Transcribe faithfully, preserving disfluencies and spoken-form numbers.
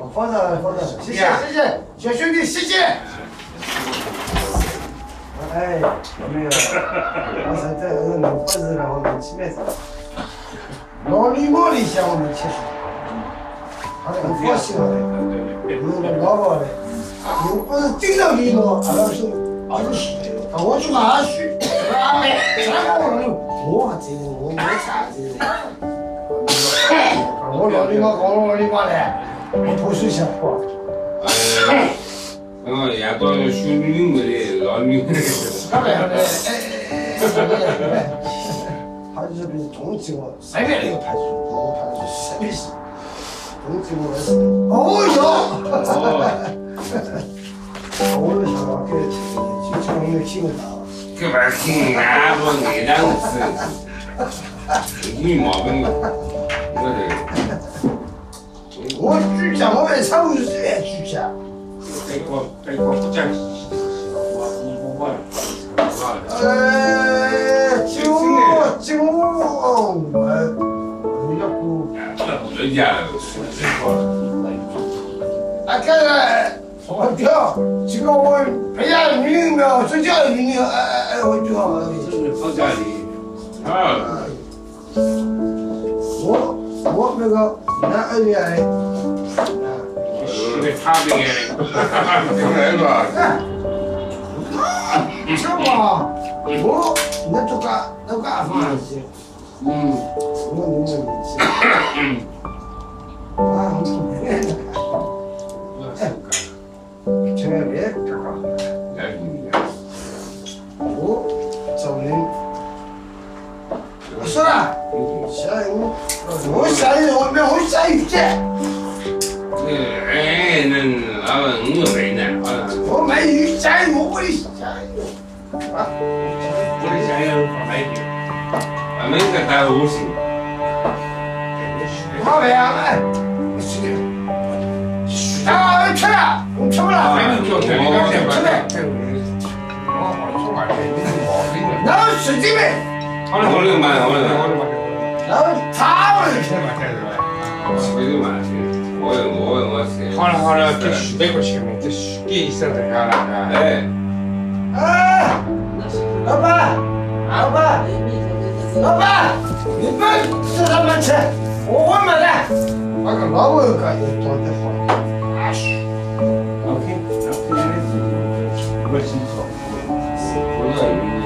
放上来，放上来，谢谢谢谢，小兄弟谢谢。哎，有没有？我说这个弄不是让我们去买啥？老礼貌的向我们提出，他很放心的，有个老板的，又不是经常礼貌，俺老是俺是是的，我去哪去？啊，全部人我这个我没啥这个，我老礼貌搞老礼貌的，我不是想话。 哎，我也到修女们的老女人。 干嘛呢？哎哎哎！他就是被通知我，上面那个派出所，那个派出所什么事？通知我是，哦哟！我就想到给他听的，就从没听过他。 这玩意儿听俺不爱两次，没毛病的。我这， 我举家，我们常务是爱举家。 这个这个不讲义气，我我我呃，九九我我要不， 人家说这啊，这个我跳，这个我培养女苗，睡觉女苗，哎哎哎，我跳。 这是放家里啊。 我我那个男二年的， 有点差别的，来吧。 这嘛，我那做个那个阿妈去， 嗯， 我弄弄去，啊，我从那个，哎，这个别这个，我找人，我说了，下雨，我下雨，我没我下雨去。 哎，那老板我没呢， 我买鱼加油，我的加油。啊， 我的加油放买点，俺们在打五十。 好呗啊，哎，是的。啊，吃了，我吃不了。 我吃呗。然后使劲呗。 好了好了，慢好了好了。 然后他们吃嘛吃的，我就慢些。我我我吃。 好了好了，这许那个钱嘛，这许给一声人家了， 哎。 哎，老板，老板，老板，你们吃什么吃？我我买的。那个老板可也做得好。啊嘘。 老天，老天爷的，我清楚。我要。